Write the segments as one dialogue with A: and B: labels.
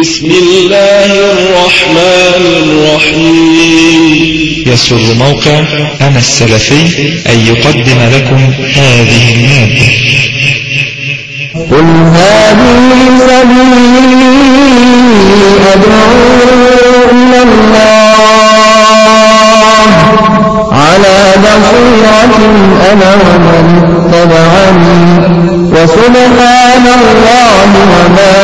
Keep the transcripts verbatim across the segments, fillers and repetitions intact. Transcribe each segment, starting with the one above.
A: بسم الله الرحمن الرحيم.
B: يسر موقع أنا السلفي أن يقدم لكم هذه المادة.
C: قل هذه سبيلي أدعو إلى الله على بصيرة أنا ومن اتبعني وسبحان الله وما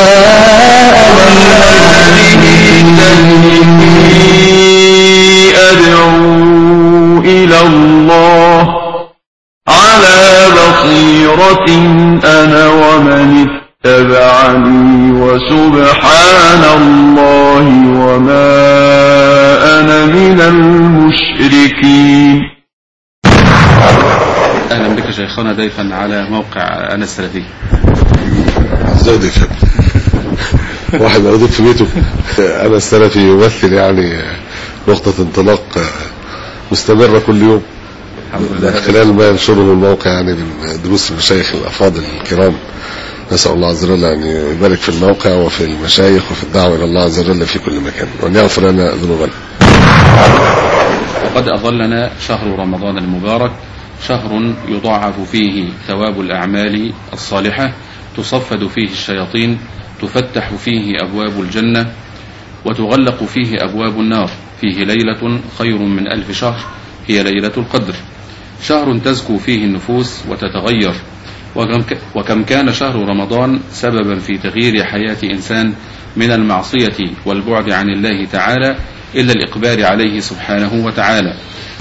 D: أدعو إلى الله على بصيرة أنا ومن اتبعني وسبحان الله وما أنا من المشركين.
E: أهلا بك شيخنا ضيفا على موقع أنا السلفي.
F: زودك واحد موجود في بيته. أنا السلفي يمثل يعني نقطة انطلاق مستمرة كل يوم خلال ما ينشره الموقع يعني من دروس المشايخ الأفاضل الكرام. نسأل الله عز وجل أن يبارك في الموقع وفي المشايخ وفي الدعوة إلى الله عز وجل في كل مكان وأن يغفر لنا ذنوبنا.
E: وقد أظلنا شهر رمضان المبارك، شهر يضاعف فيه ثواب الأعمال الصالحة، تصفد فيه الشياطين، تفتح فيه أبواب الجنة وتغلق فيه أبواب النار، فيه ليلة خير من ألف شهر هي ليلة القدر، شهر تزكو فيه النفوس وتتغير. وكم كان شهر رمضان سببا في تغيير حياة إنسان من المعصية والبعد عن الله تعالى إلا الإقبال عليه سبحانه وتعالى.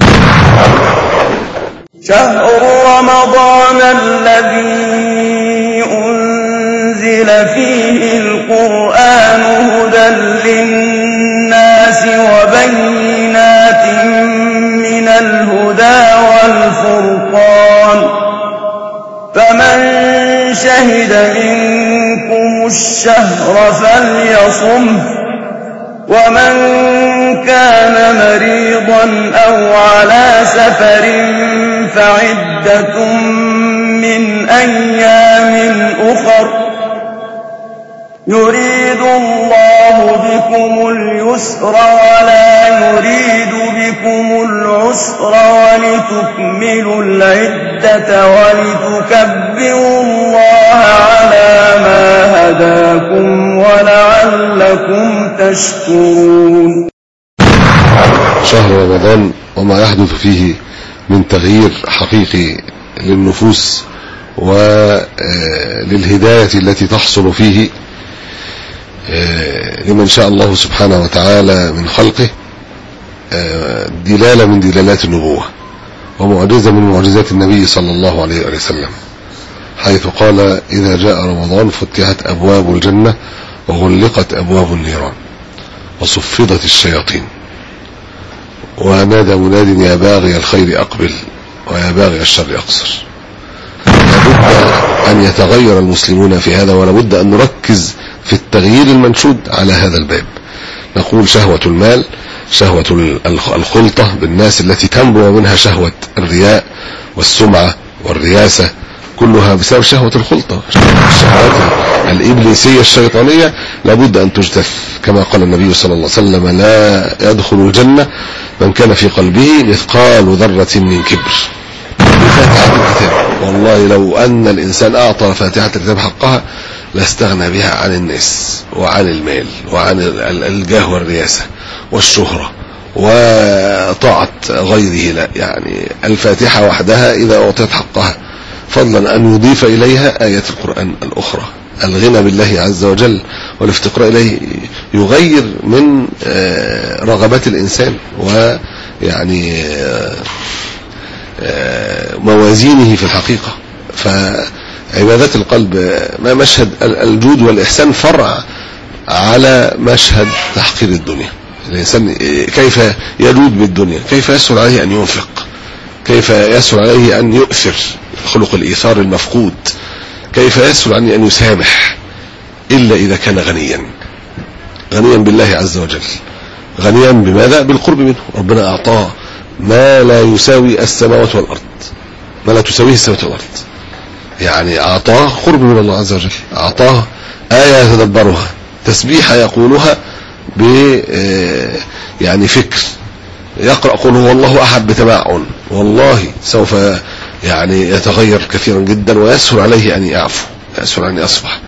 G: شهر رمضان الذي أنزل فيه القرآن هدى للناس وبينات من الهدى والفرقان، فمن شهد منكم الشهر فليصمه، ومن كان مريضا أو على سفر فعدة من أيام أخر، يريد الله بكم اليسر ولا يريد بكم العسر ولتكملوا العدة ولتكبروا الله على ما هداكم ولعلكم تشكرون.
F: شهر رمضان وما يحدث فيه من تغيير حقيقي للنفوس وللهداية التي تحصل فيه لمن شاء الله سبحانه وتعالى من خلقه، دلالة من دلالات النبوة ومعجزة من معجزات النبي صلى الله عليه وسلم، حيث قال: إذا جاء رمضان فتحت أبواب الجنة وغلقت أبواب النيران وصفدت الشياطين، ونادى مناد: يا باغي الخير أقبل ويا باغي الشر أقصر. لابد أن يتغير المسلمون في هذا، ولابد أن نركز في التغيير المنشود على هذا الباب. نقول شهوة المال، شهوة الخلطة بالناس التي تنبع منها شهوة الرياء والسمعة والرياسة، كلها بسبب شهوة الخلطة. الشهوات الإبليسية الشيطانية لابد أن تجتث، كما قال النبي صلى الله عليه وسلم: لا يدخل الجنة من كان في قلبه مثقال ذرة من كبر. بفاتحة الكتاب، والله لو أن الإنسان أعطى فاتحة الكتاب حقها لاستغنى بها عن الناس وعن المال وعن الجاه والرياسة والشهرة وطاعة غيره. لا، يعني الفاتحة وحدها إذا أعطيت حقها، فضلا أن يضيف إليها آيات القرآن الأخرى، الغنى بالله عز وجل والافتقار إليه يغير من رغبات الإنسان ويعني موازينه في الحقيقة. فعبادات القلب ما مشهد الجود والإحسان فرع على مشهد تحقير الدنيا. الإنسان كيف يجود بالدنيا، كيف يسهل عليه أن ينفق، كيف يسهل عليه أن يؤثر، خلق الإيثار المفقود، كيف يسهل عليه أن يسامح، إلا إذا كان غنيا غنيا بالله عز وجل. غنيا بماذا؟ بالقرب منه. ربنا أعطاه ما لا يساوي السماوات والأرض، ما لا تساويه السماوات والأرض، يعني أعطاه قرب من الله عز وجل، أعطاه آية يتدبرها تسبيحة يقولها ب يعني فكر، يقرأ قل هو الله أحد بتمعن، والله سوف يعني يتغير كثيرا جدا ويسهل عليه أن يعفو، يسهل أن يصبح.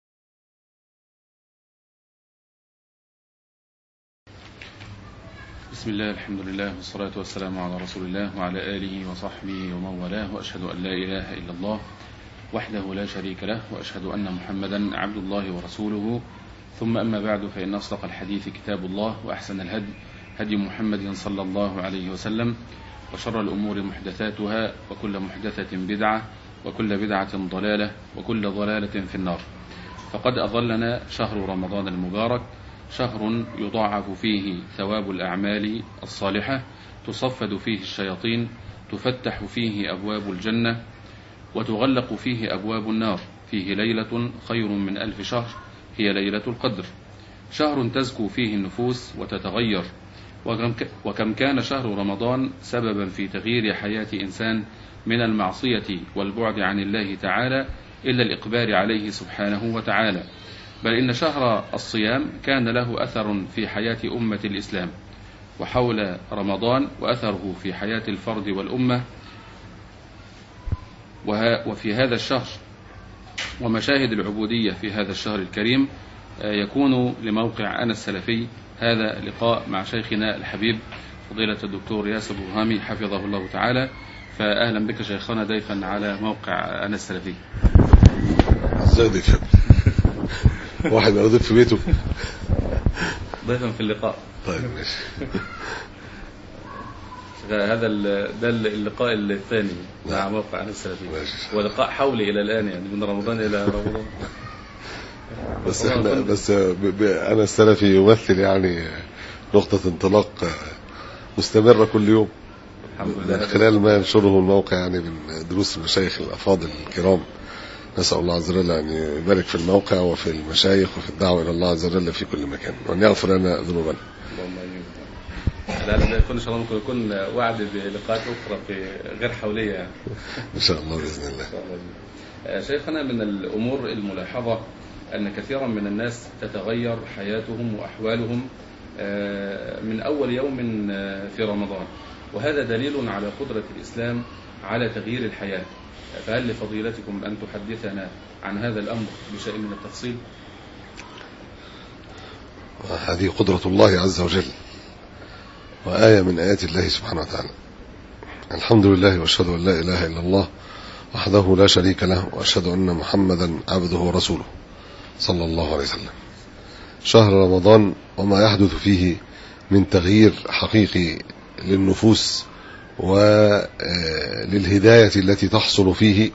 E: بسم الله، الحمد لله، والصلاة والسلام على رسول الله وعلى آله وصحبه ومن والاه، وأشهد أن لا إله إلا الله وحده لا شريك له، وأشهد أن محمدا عبد الله ورسوله، ثم أما بعد، فإن أصدق الحديث كتاب الله، وأحسن الهدي هدي محمد صلى الله عليه وسلم، وشر الأمور محدثاتها، وكل محدثة بدعة، وكل بدعة ضلالة، وكل ضلالة في النار. فقد أظلنا شهر رمضان المبارك، شهر يضاعف فيه ثواب الأعمال الصالحة، تصفد فيه الشياطين، تفتح فيه أبواب الجنة، وتغلق فيه أبواب النار، فيه ليلة خير من ألف شهر، هي ليلة القدر، شهر تزكو فيه النفوس وتتغير. وكم كان شهر رمضان سببا في تغيير حياة إنسان من المعصية والبعد عن الله تعالى إلا الإقبال عليه سبحانه وتعالى، بل إن شهر الصيام كان له أثر في حياة أمة الإسلام. وحول رمضان وأثره في حياة الفرد والأمة وفي هذا الشهر ومشاهد العبودية في هذا الشهر الكريم، يكون لموقع أنا السلفي هذا لقاء مع شيخنا الحبيب فضيلة الدكتور ياسر برهامي حفظه الله تعالى. فأهلا بك شيخنا ضيفا على موقع أنا السلفي.
F: ازاي ضيف؟ واحد يضيف في بيته
E: ضيفا في اللقاء.
F: طيب ماشي.
E: هذا ده اللقاء الثاني مع موقع أنا السلفي، ولقاء حولي إلى الآن، يعني من رمضان إلى رمضان.
F: بس احنا بس أنا السلفي يمثل يعني نقطة انطلاق مستمرة كل يوم، الحمد لله، خلال ما ينشره الموقع يعني من دروس المشايخ الأفاضل الكرام. نسأل الله عز وجل أن يبارك في الموقع وفي المشايخ وفي الدعوة إلى الله عز وجل في كل مكان، وأن يغفر لنا ذنوبنا.
E: اللهم آمين. لا لا يكون إن شاء الله، ممكن يكون وعد بلقاءات أخرى في غير حولية يعني.
F: إن شاء الله بإذن الله.
E: شيخنا، من الأمور الملاحظة أن كثيرا من الناس تتغير حياتهم وأحوالهم من أول يوم في رمضان، وهذا دليل على قدرة الإسلام على تغيير الحياة. فهل لفضيلتكم أن تحدثنا عن هذا الأمر بشيء من التفصيل؟
F: هذه قدرة الله عز وجل، وآية من آيات الله سبحانه وتعالى. الحمد لله، وأشهد أن لا إله إلا الله وحده لا شريك له، وأشهد أن محمدا عبده ورسوله صلى الله عليه وسلم. شهر رمضان وما يحدث فيه من تغيير حقيقي للنفوس وللهداية التي تحصل فيه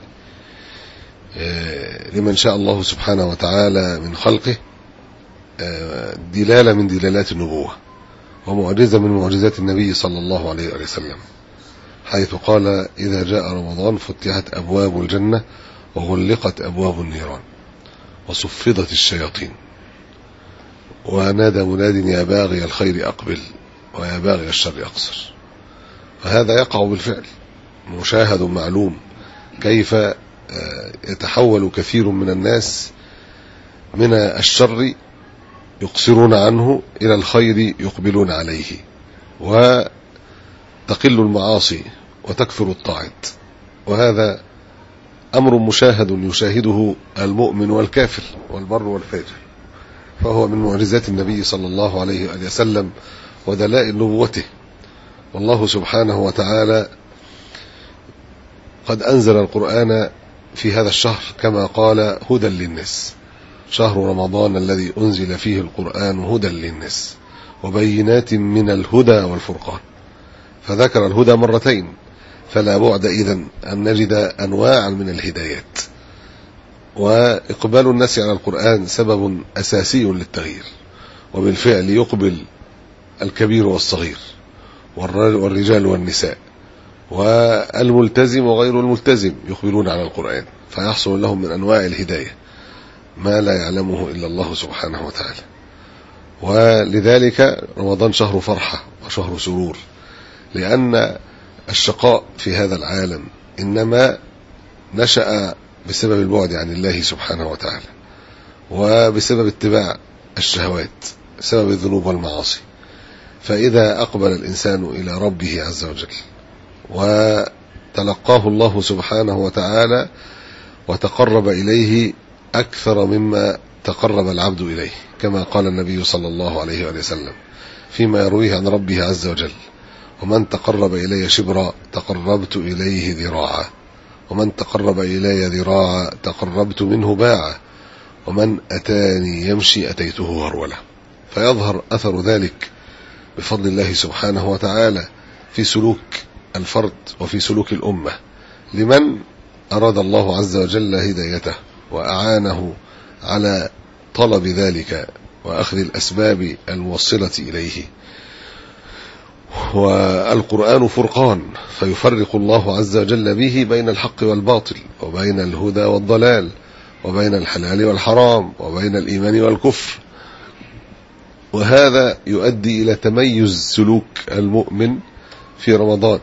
F: لمن شاء الله سبحانه وتعالى من خلقه، دلالة من دلالات النبوة، ومعجزة من معجزات النبي صلى الله عليه وسلم، حيث قال: إذا جاء رمضان فتحت أبواب الجنة وغلقت أبواب النيران وصفدت الشياطين، ونادى مناد: يا باغي الخير أقبل ويا باغي الشر أقصر. فهذا يقع بالفعل، مشاهد معلوم، كيف يتحول كثير من الناس من الشر يقصرون عنه إلى الخير يقبلون عليه، وتقل المعاصي وتكثر الطاعات. وهذا أمر مشاهد يشاهده المؤمن والكافر والبر والفاجر، فهو من معجزات النبي صلى الله عليه وسلم ودلائل نبوته. والله سبحانه وتعالى قد أنزل القرآن في هذا الشهر كما قال: هدى للناس، شهر رمضان الذي أنزل فيه القرآن هدى للناس وبينات من الهدى والفرقان. فذكر الهدى مرتين، فلا بعد إذن أن نجد أنواعا من الهدايات. وإقبال الناس على القرآن سبب أساسي للتغيير، وبالفعل يقبل الكبير والصغير والرجال والنساء والملتزم وغير الملتزم يقبلون على القرآن، فيحصل لهم من أنواع الهداية ما لا يعلمه إلا الله سبحانه وتعالى. ولذلك رمضان شهر فرحة وشهر سرور، لأن الشقاء في هذا العالم إنما نشأ بسبب البعد عن الله سبحانه وتعالى، وبسبب اتباع الشهوات، بسبب الذنوب والمعاصي. فإذا أقبل الإنسان إلى ربه عز وجل وتلقاه الله سبحانه وتعالى وتقرب إليه أكثر مما تقرب العبد إليه، كما قال النبي صلى الله عليه وسلم فيما يرويه عن ربه عز وجل: ومن تقرب إلي شبرا تقربت إليه ذراعا، ومن تقرب إلي ذراعا تقربت منه باعا، ومن أتاني يمشي أتيته هرولة. فيظهر أثر ذلك بفضل الله سبحانه وتعالى في سلوك الفرد وفي سلوك الأمة لمن أراد الله عز وجل هدايته وأعانه على طلب ذلك وأخذ الأسباب الموصلة إليه. والقرآن فرقان، فيفرق الله عز وجل به بين الحق والباطل، وبين الهدى والضلال، وبين الحلال والحرام، وبين الإيمان والكفر. وهذا يؤدي إلى تميز سلوك المؤمن في رمضان،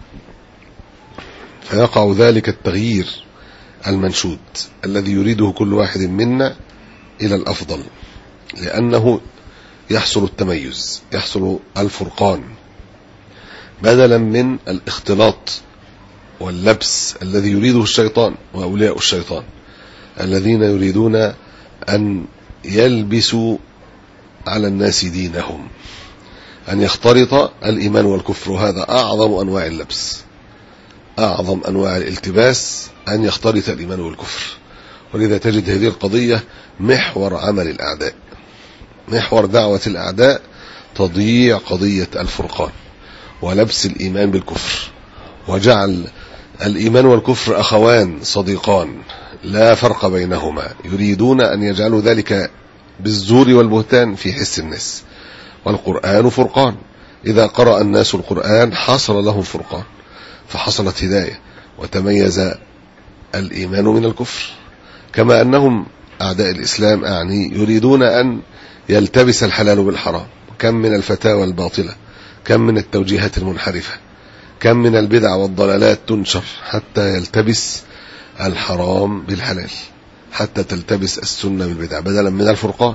F: فيقع ذلك التغيير المنشود الذي يريده كل واحد منا إلى الأفضل، لأنه يحصل التميز، يحصل الفرقان، بدلا من الاختلاط واللبس الذي يريده الشيطان وأولياء الشيطان الذين يريدون أن يلبسوا على الناس دينهم، أن يختلط الإيمان والكفر. وهذا أعظم أنواع اللبس، أعظم أنواع الالتباس أن يختلط الإيمان والكفر. ولذا تجد هذه القضية محور عمل الأعداء، محور دعوة الأعداء تضييع قضية الفرقان ولبس الإيمان بالكفر، وجعل الإيمان والكفر أخوان صديقان لا فرق بينهما، يريدون أن يجعلوا ذلك بالزور والبهتان في حس الناس. والقرآن فرقان، إذا قرأ الناس القرآن حصل لهم فرقان، فحصلت هداية وتميز الإيمان من الكفر. كما أنهم أعداء الإسلام أعني يريدون أن يلتبس الحلال بالحرام. كم من الفتاوى الباطلة، كم من التوجيهات المنحرفة، كم من البدع والضلالات تنشر حتى يلتبس الحرام بالحلال، حتى تلتبس السنة بالبدع بدلا من الفرقان،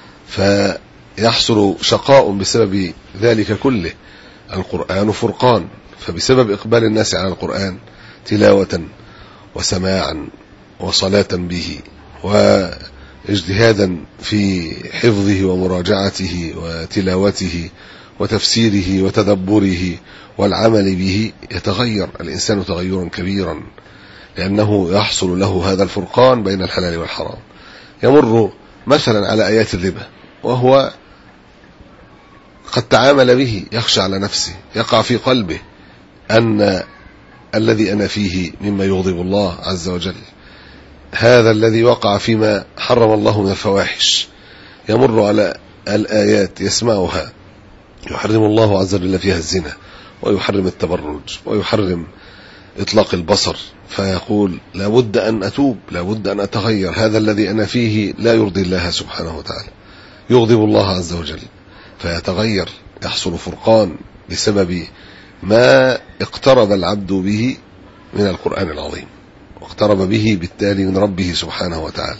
F: فيحصل شقاء بسبب ذلك كله. القرآن فرقان، فبسبب إقبال الناس على القرآن تلاوة وسماعا وصلاة به واجتهادا في حفظه ومراجعته وتلاوته وتفسيره وتدبره والعمل به، يتغير الإنسان تغيرا كبيرا، لأنه يحصل له هذا الفرقان بين الحلال والحرام. يمر مثلا على آيات الربا وهو قد تعامل به، يخشى على نفسه، يقع في قلبه أن الذي أنا فيه مما يغضب الله عز وجل، هذا الذي وقع فيما حرم الله من الفواحش. يمر على الآيات يسمعها، يحرم الله عز وجل فيها الزنا، ويحرم التبرج، ويحرم إطلاق البصر، فيقول لابد أن أتوب، لابد أن أتغير، هذا الذي أنا فيه لا يرضي الله سبحانه وتعالى، يغضب الله عز وجل، فيتغير، يحصل فرقان بسبب ما اقترب العبد به من القرآن العظيم، واقترب به بالتالي من ربه سبحانه وتعالى.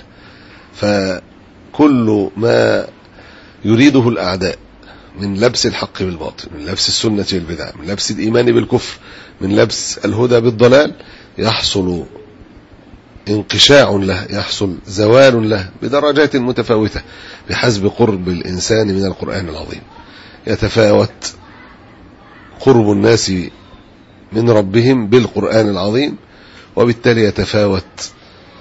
F: فكل ما يريده الأعداء من لبس الحق بالباطل، من لبس السنة بالبدع، من لبس الإيمان بالكفر، من لبس الهدى بالضلال، يحصل انقشاع له، يحصل زوال له بدرجات متفاوتة بحسب قرب الإنسان من القرآن العظيم. يتفاوت قرب الناس من ربهم بالقرآن العظيم، وبالتالي يتفاوت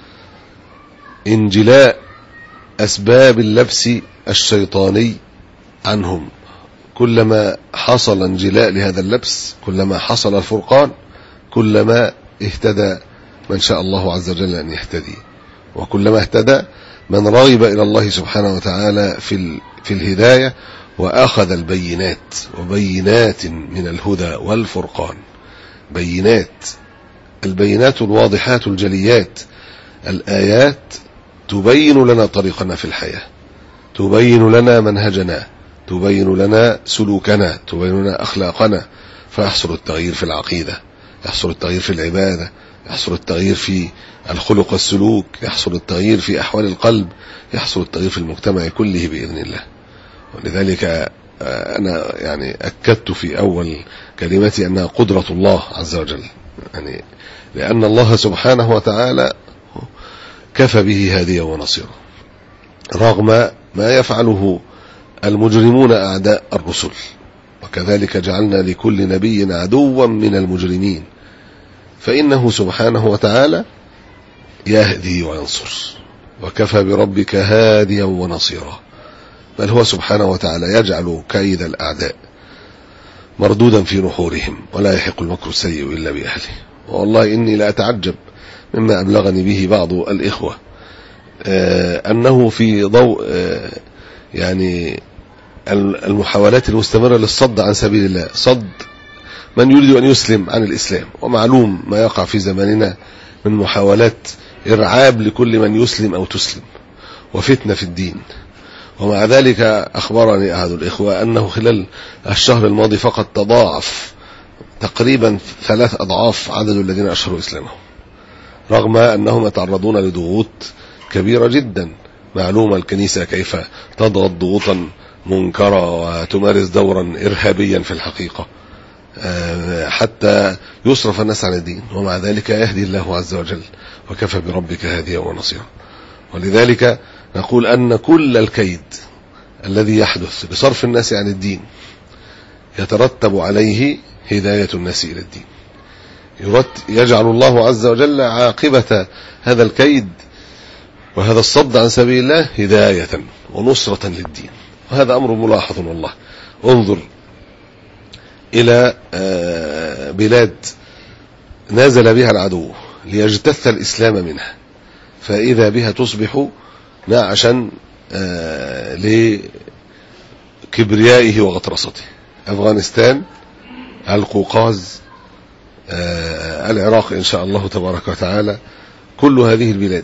F: انجلاء أسباب اللبس الشيطاني عنهم. كلما حصل انجلاء لهذا اللبس، كلما حصل الفرقان، كلما اهتدى من شاء الله عز وجل أن يهتدي، وكلما اهتدى من رغب إلى الله سبحانه وتعالى في في الهداية وأخذ البينات، وبينات من الهدى والفرقان، بينات، البينات الواضحات الجليات، الآيات تبين لنا طريقنا في الحياة، تبين لنا منهجنا، تبين لنا سلوكنا، تبين لنا أخلاقنا، فيحصل التغيير في العقيدة، يحصل التغيير في العبادة، يحصل التغيير في الخلق والسلوك، يحصل التغيير في أحوال القلب، يحصل التغيير في المجتمع كله بإذن الله. ولذلك أنا يعني أكدت في أول كلمتي أنها قدرة الله عز وجل، يعني لأن الله سبحانه وتعالى كفى به هاديا ونصيرا رغم ما يفعله المجرمون أعداء الرسل، وكذلك جعلنا لكل نبي عدوا من المجرمين، فإنه سبحانه وتعالى يهدي وينصر، وكفى بربك هاديا ونصيرا. بل هو سبحانه وتعالى يجعل كيد الأعداء مردودا في نحورهم، ولا يحق المكر السيء إلا بأهله. والله إني لا أتعجب مما أبلغني به بعض الإخوة أنه في ضوء يعني المحاولات المستمرة للصد عن سبيل الله، صد من يريد أن يسلم عن الإسلام، ومعلوم ما يقع في زماننا من محاولات إرعاب لكل من يسلم أو تسلم وفتنة في الدين. ومع ذلك أخبرني أحد الإخوة أنه خلال الشهر الماضي فقط تضاعف تقريبا ثلاث أضعاف عدد الذين أشهروا إسلامهم، رغم أنهم يتعرضون لضغوط كبيرة جدا. معلومة الكنيسة كيف تضغط ضغوطا منكرة وتمارس دورا إرهابيا في الحقيقة حتى يصرف الناس عن الدين، ومع ذلك يهدي الله عز وجل، وكفى بربك هاديا ونصيرا. ولذلك نقول أن كل الكيد الذي يحدث لصرف الناس عن الدين يترتب عليه هداية الناس إلى الدين، يجعل الله عز وجل عاقبة هذا الكيد وهذا الصد عن سبيل الله هداية ونصرة للدين. وهذا أمر ملاحظ والله. انظر إلى بلاد نازل بها العدو ليجتث الإسلام منها، فإذا بها تصبح ناعشا لكبريائه وغطرسته. أفغانستان، القوقاز، العراق إن شاء الله تبارك وتعالى، كل هذه البلاد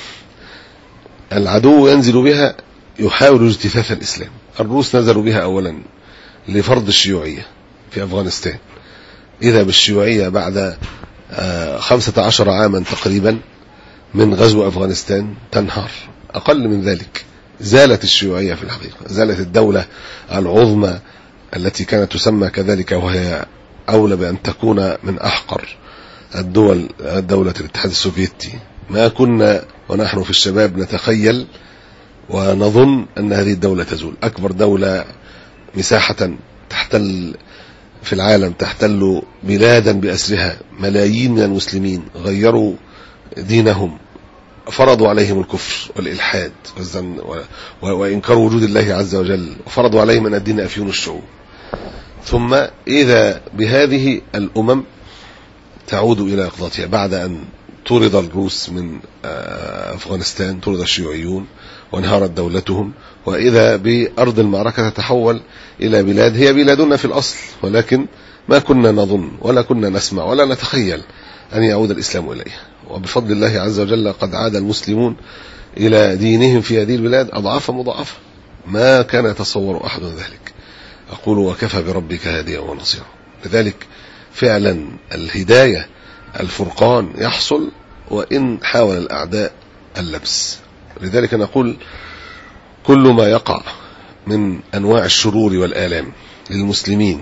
F: العدو ينزل بها يحاول اجتثاث الإسلام. الروس نزلوا بها أولا لفرض الشيوعية في أفغانستان، إذا بالشيوعية بعد خمسة عشر عاما تقريبا من غزو أفغانستان تنهار، أقل من ذلك زالت الشيوعية في الحقيقة، زالت الدولة العظمى التي كانت تسمى كذلك، وهي أولى بأن تكون من أحقر الدول دولة الاتحاد السوفيتي. ما كنا ونحن في الشباب نتخيل ونظن أن هذه الدولة تزول. أكبر دولة مساحة تحتل في العالم، تحتل بلادا بأسرها، ملايين من المسلمين غيروا دينهم، فرضوا عليهم الكفر والإلحاد وإنكار وجود الله عز وجل، وفرضوا عليهم أن الدين أفيون الشعوب. ثم إذا بهذه الأمم تعود إلى إقضاتها بعد أن طرد الروس من أفغانستان، طرد الشيوعيون وانهارت دولتهم، وإذا بأرض المعركة تتحول إلى بلاد هي بلادنا في الأصل، ولكن ما كنا نظن ولا كنا نسمع ولا نتخيل أن يعود الإسلام إليها. وبفضل الله عز وجل قد عاد المسلمون إلى دينهم في هذه البلاد أضعافا مضاعفة، ما كان يتصور أحد ذلك. أقول وكفى بربك هاديا ونصيرا. لذلك فعلا الهداية الفرقان يحصل وإن حاول الأعداء اللبس. لذلك نقول كل ما يقع من أنواع الشرور والآلام للمسلمين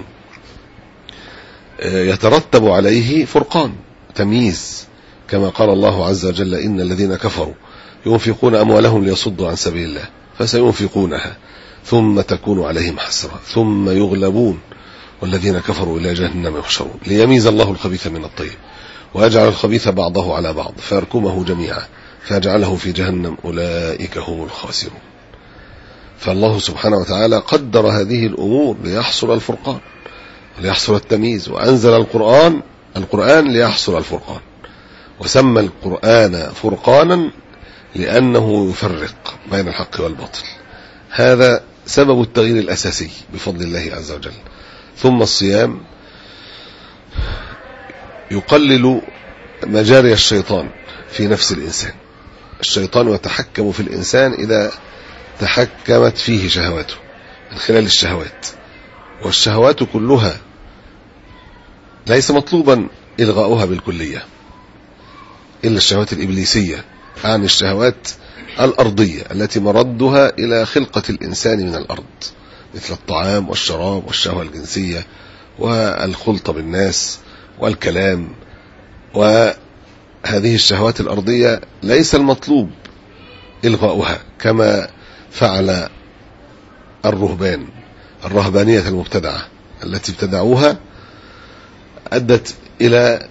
F: يترتب عليه فرقان، تمييز، كما قال الله عز وجل إن الذين كفروا ينفقون أموالهم ليصدوا عن سبيل الله فسينفقونها ثم تكون عليهم حسرة ثم يغلبون والذين كفروا إلى جهنم يحشرون ليميز الله الخبيث من الطيب ويجعل الخبيث بعضه على بعض فيركمه جميعا فيجعله في جهنم أولئك هم الخاسرون. فالله سبحانه وتعالى قدر هذه الأمور ليحصل الفرقان ليحصل التمييز، وأنزل القرآن القرآن ليحصل الفرقان، وسمى القرآن فرقانا لأنه يفرق بين الحق والباطل. هذا سبب التغيير الأساسي بفضل الله عز وجل. ثم الصيام يقلل مجاري الشيطان في نفس الإنسان. الشيطان يتحكم في الإنسان إذا تحكمت فيه شهواته من خلال الشهوات، والشهوات كلها ليس مطلوبا إلغاؤها بالكلية، إلا الشهوات الإبليسية، عن الشهوات الأرضية التي مردها إلى خلقة الإنسان من الأرض، مثل الطعام والشراب والشهوة الجنسية والخلطة بالناس والكلام. وهذه الشهوات الأرضية ليس المطلوب إلغاؤها كما فعل الرهبان الرهبانية المبتدعة التي ابتدعوها، أدت إلى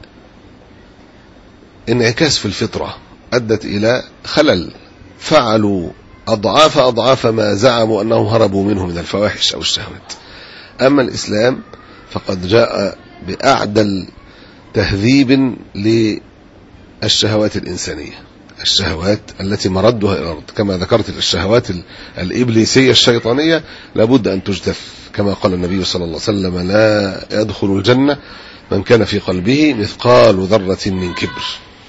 F: انعكاس في الفطرة، أدت إلى خلل، فعلوا أضعاف أضعاف ما زعموا أنهم هربوا منه من الفواحش أو الشهوات. أما الإسلام فقد جاء بأعدل تهذيب للشهوات الإنسانية، الشهوات التي مردها إلى الأرض. كما ذكرت الشهوات الإبليسية الشيطانية لابد أن تجدف، كما قال النبي صلى الله عليه وسلم: لا يدخل الجنة من كان في قلبه مثقال ذرة من كبر.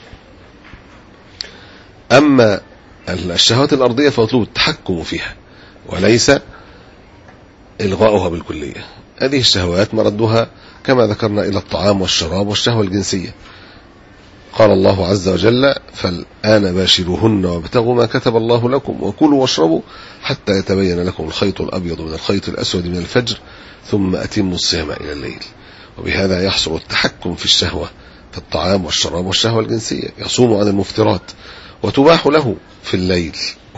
F: أما الشهوات الأرضية فمطلوب التحكم فيها وليس إلغاؤها بالكلية. هذه الشهوات مردها كما ذكرنا إلى الطعام والشراب والشهوة الجنسية. قال الله عز وجل: فالآن باشروهن وابتغوا ما كتب الله لكم وكلوا واشربوا حتى يتبين لكم الخيط الأبيض من الخيط الأسود من الفجر ثم أتموا الصيام إلى الليل. وبهذا يحصل التحكم في الشهوة في الطعام والشراب والشهوة الجنسية، يصوم عن المفترات وتباح له في الليل،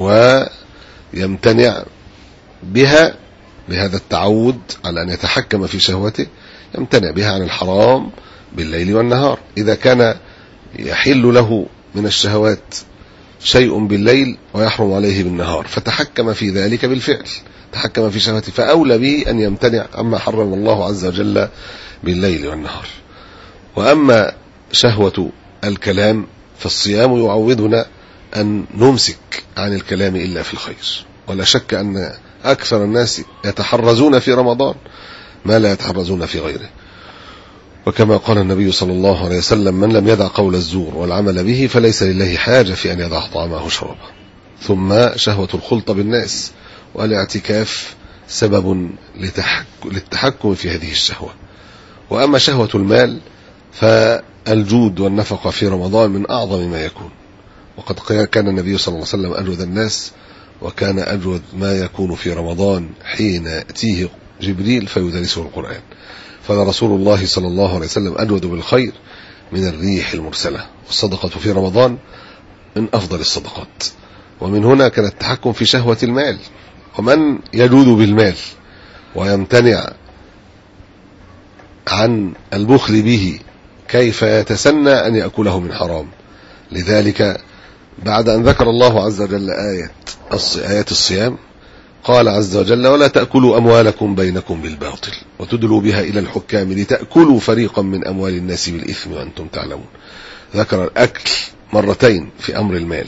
F: ويمتنع بها بهذا التعود على أن يتحكم في شهوته، يمتنع بها عن الحرام بالليل والنهار. إذا كان يحل له من الشهوات شيء بالليل ويحرم عليه بالنهار فتحكم في ذلك بالفعل، تحكم في شهوته، فأولى به أن يمتنع عما حرم الله عز وجل بالليل والنهار. وأما شهوة الكلام فالصيام يعودنا أن نمسك عن الكلام إلا في الخير. ولا شك أن أكثر الناس يتحرزون في رمضان ما لا يتحرزون في غيره. وكما قال النبي صلى الله عليه وسلم: من لم يدع قول الزور والعمل به فليس لله حاجة في أن يدع طعامه وشرابه. ثم شهوة الخلطة بالناس والاعتكاف سبب للتحكم في هذه الشهوة. وأما شهوة المال فالجود والنفقة في رمضان من أعظم ما يكون، وقد كان النبي صلى الله عليه وسلم أجود الناس، وكان أجود ما يكون في رمضان حين يأتيه جبريل فيدرسه القرآن. فلرسول الله صلى الله عليه وسلم أجود بالخير من الريح المرسلة. والصدقة في رمضان من أفضل الصدقات. ومن هنا كان التحكم في شهوة المال. ومن يجود بالمال ويمتنع عن البخل به كيف يتسنى أن يأكله من حرام؟ لذلك بعد أن ذكر الله عز وجل آية آيات الصيام قال عز وجل: ولا تأكلوا أموالكم بينكم بالباطل وتدلوا بها إلى الحكام لتأكلوا فريقا من أموال الناس بالإثم وأنتم تعلمون. ذكر الأكل مرتين في أمر المال: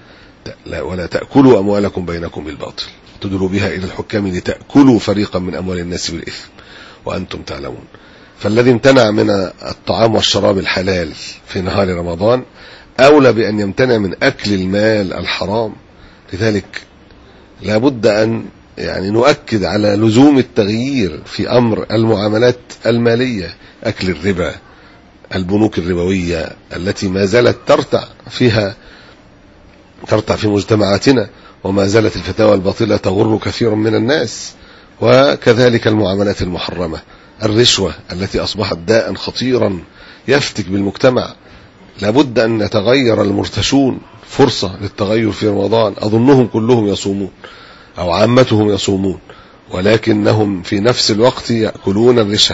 F: ولا تأكلوا أموالكم بينكم بالباطل تدلوا بها إلى الحكام لتأكلوا فريقا من أموال الناس بالإثم وأنتم تعلمون. فالذي امتنع من الطعام والشراب الحلال في نهار رمضان أولى بأن يمتنع من أكل المال الحرام. لذلك لا بد أن يعني نؤكد على لزوم التغيير في أمر المعاملات المالية. أكل الربا، البنوك الربوية التي ما زالت ترتع فيها ترتع في مجتمعاتنا، وما زالت الفتاوى الباطلة تغر كثيرا من الناس. وكذلك المعاملات المحرمة، الرشوة التي أصبحت داء خطيرا يفتك بالمجتمع. لابد أن يتغير المرتشون، فرصة للتغير في رمضان. أظنهم كلهم يصومون أو عامتهم يصومون، ولكنهم في نفس الوقت يأكلون الرشا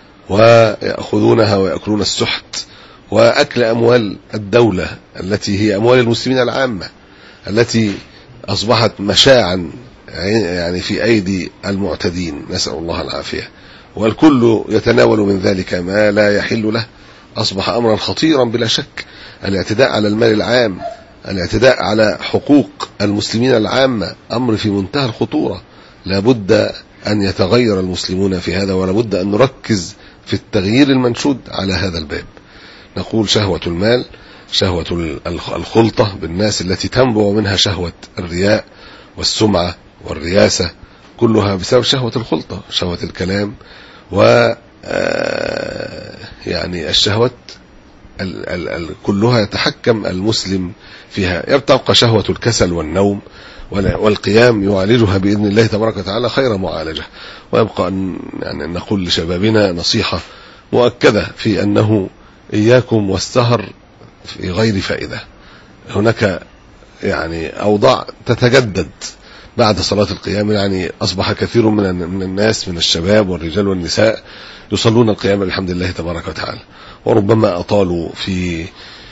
F: ويأخذونها ويأكلون السحت وأكل أموال الدولة التي هي أموال المسلمين العامة، التي أصبحت مشاعا يعني في أيدي المعتدين، نسأل الله العافية. والكل يتناول من ذلك ما لا يحل له. أصبح أمرا خطيرا بلا شك. الاعتداء على المال العام، الاعتداء على حقوق المسلمين العامة أمر في منتهى الخطورة. لابد أن يتغير المسلمون في هذا، ولابد أن نركز في التغيير المنشود على هذا الباب. نقول شهوة المال، شهوة الخلطة بالناس التي تنبع منها شهوة الرياء والسمعة والرياسة، كلها بسبب شهوة الخلطة، شهوة الكلام، و يعني الشهوات ال ال ال كلها يتحكم المسلم فيها. يبقى شهوة الكسل والنوم والقيام يعالجها بإذن الله تبارك وتعالى خير معالجة. ويبقى أن يعني نقول لشبابنا نصيحة مؤكدة في أنه إياكم والسهر في غير فائدة. هناك يعني أوضاع تتجدد بعد صلاة القيام، يعني أصبح كثير من من الناس من الشباب والرجال والنساء يصلون القيام بالحمد لله تبارك وتعالى، وربما أطالوا في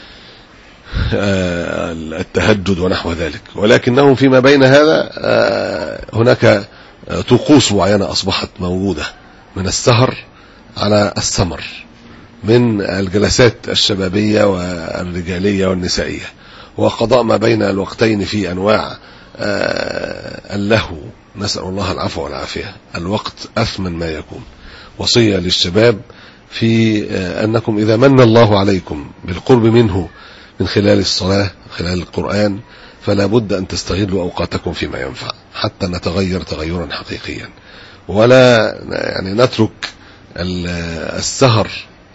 F: التهجد ونحو ذلك، ولكنهم فيما بين هذا هناك طقوس معينة أصبحت موجودة من السهر على السمر، من الجلسات الشبابية والرجالية والنسائية، وقضاء ما بين الوقتين في أنواع اللهو. نسأل الله العفو والعافية. الوقت أثمن ما يكون. وصية للشباب في أنكم إذا من الله عليكم بالقرب منه من خلال الصلاة خلال القرآن فلا بد أن تستغلوا أوقاتكم فيما ينفع حتى نتغير تغيرا حقيقيا، ولا يعني نترك السهر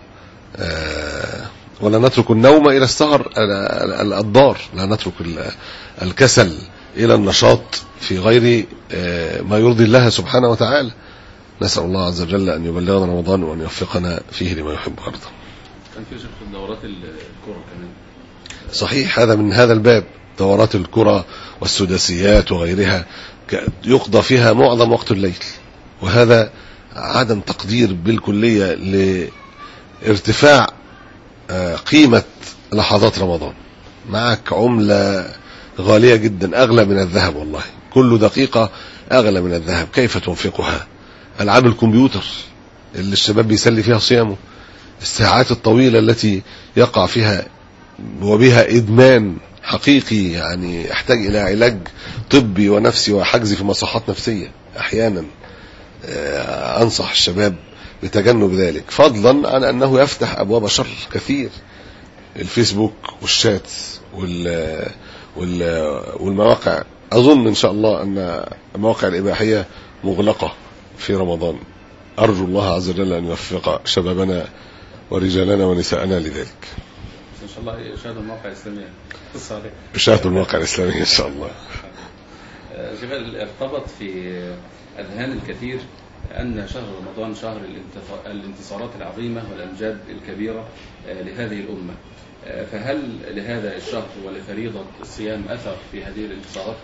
F: ولا نترك النوم إلى السهر الضار، لا نترك الكسل إلى النشاط في غير ما يرضي الله سبحانه وتعالى. نسأل الله عز وجل أن يبلغنا رمضان وأن يوفقنا فيه لما يحب ويرضى.
E: كان في شيخ دورات الكرة كمان.
F: صحيح، هذا من هذا الباب، دورات الكرة والسداسيات وغيرها يقضى فيها معظم وقت الليل، وهذا عدم تقدير بالكلية لارتفاع قيمة لحظات رمضان. معك عملة غالية جدا، أغلى من الذهب والله، كل دقيقة أغلى من الذهب، كيف تنفقها؟ ألعاب الكمبيوتر اللي الشباب بيسلي فيها صيامه، الساعات الطويلة التي يقع فيها وبها إدمان حقيقي، يعني يحتاج إلى علاج طبي ونفسي وحجز في مصحات نفسية أحيانا. أنصح الشباب بتجنب ذلك، فضلا عن أنه يفتح أبواب شر كثير. الفيسبوك والشات وال والمواقع، أظن إن شاء الله أن المواقع الإباحية مغلقة في رمضان. أرجو الله عز وجل أن يوفق شبابنا ورجالنا ونساءنا لذلك.
E: إن شاء الله يشاهدوا المواقع الإسلامية.
F: يشاهدوا المواقع الإسلامية إن شاء الله.
E: جبل ارتبط في أذهان الكثير أن شهر رمضان شهر الانتصارات العظيمة والأمجاد الكبيرة لهذه الأمة، فهل لهذا الشهر ولفريضة الصيام أثر في هذه الانتصارات؟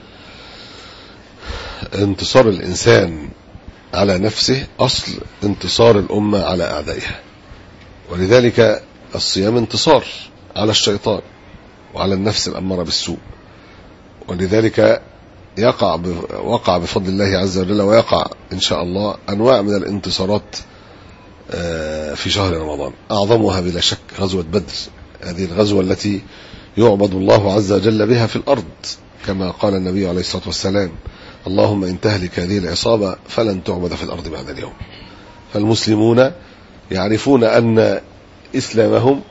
F: انتصار الإنسان على نفسه أصل انتصار الأمة على أعدائها، ولذلك الصيام انتصار على الشيطان وعلى النفس الأمارة بالسوء، ولذلك يقع وقع بفضل الله عز وجل ويقع إن شاء الله أنواع من الانتصارات في شهر رمضان، أعظمها بلا شك غزوة بدر، هذه الغزوة التي يعبد الله عز وجل بها في الأرض، كما قال النبي عليه الصلاة والسلام: اللهم إن تهلك هذه العصابة فلن تعبد في الأرض بعد اليوم. فالمسلمون يعرفون أن إسلامهم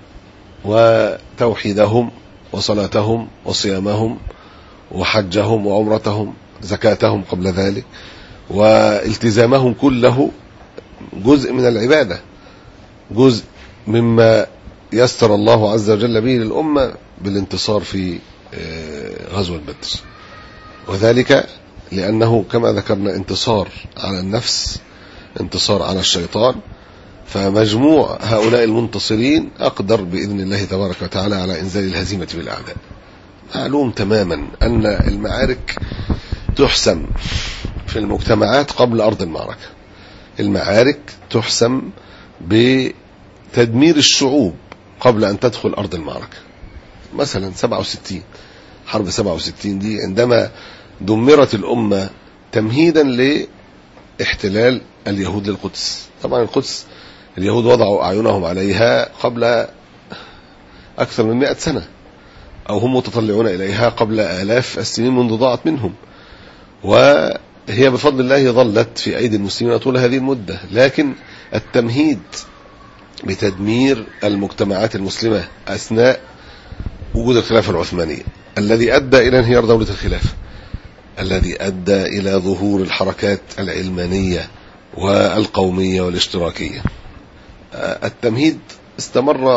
F: وتوحيدهم وصلاتهم وصيامهم وحجهم وعمرتهم زكاتهم قبل ذلك والتزامهم كله جزء من العبادة، جزء مما يسر الله عز وجل به للأمة بالانتصار في غزوة بدر، وذلك لأنه كما ذكرنا انتصار على النفس، انتصار على الشيطان، فمجموع هؤلاء المنتصرين أقدر بإذن الله تبارك وتعالى على إنزال الهزيمة بالأعداء. معلوم تماما أن المعارك تحسم في المجتمعات قبل أرض المعركة، المعارك تحسم بتدمير الشعوب قبل أن تدخل أرض المعركة. مثلا سبعة وستين، حرب سبعة وستين دي عندما دمرت الأمة تمهيدا لاحتلال اليهود للقدس. طبعا القدس اليهود وضعوا أعينهم عليها قبل أكثر من مئة سنة، أو هم متطلعون إليها قبل آلاف السنين منذ ضاعت منهم، وهي بفضل الله ظلت في أيدي المسلمين طول هذه المدة. لكن التمهيد بتدمير المجتمعات المسلمة أثناء وجود الخلافة العثمانية الذي أدى إلى انهيار دولة الخلافة، الذي أدى إلى ظهور الحركات العلمانية والقومية والاشتراكية. التمهيد استمر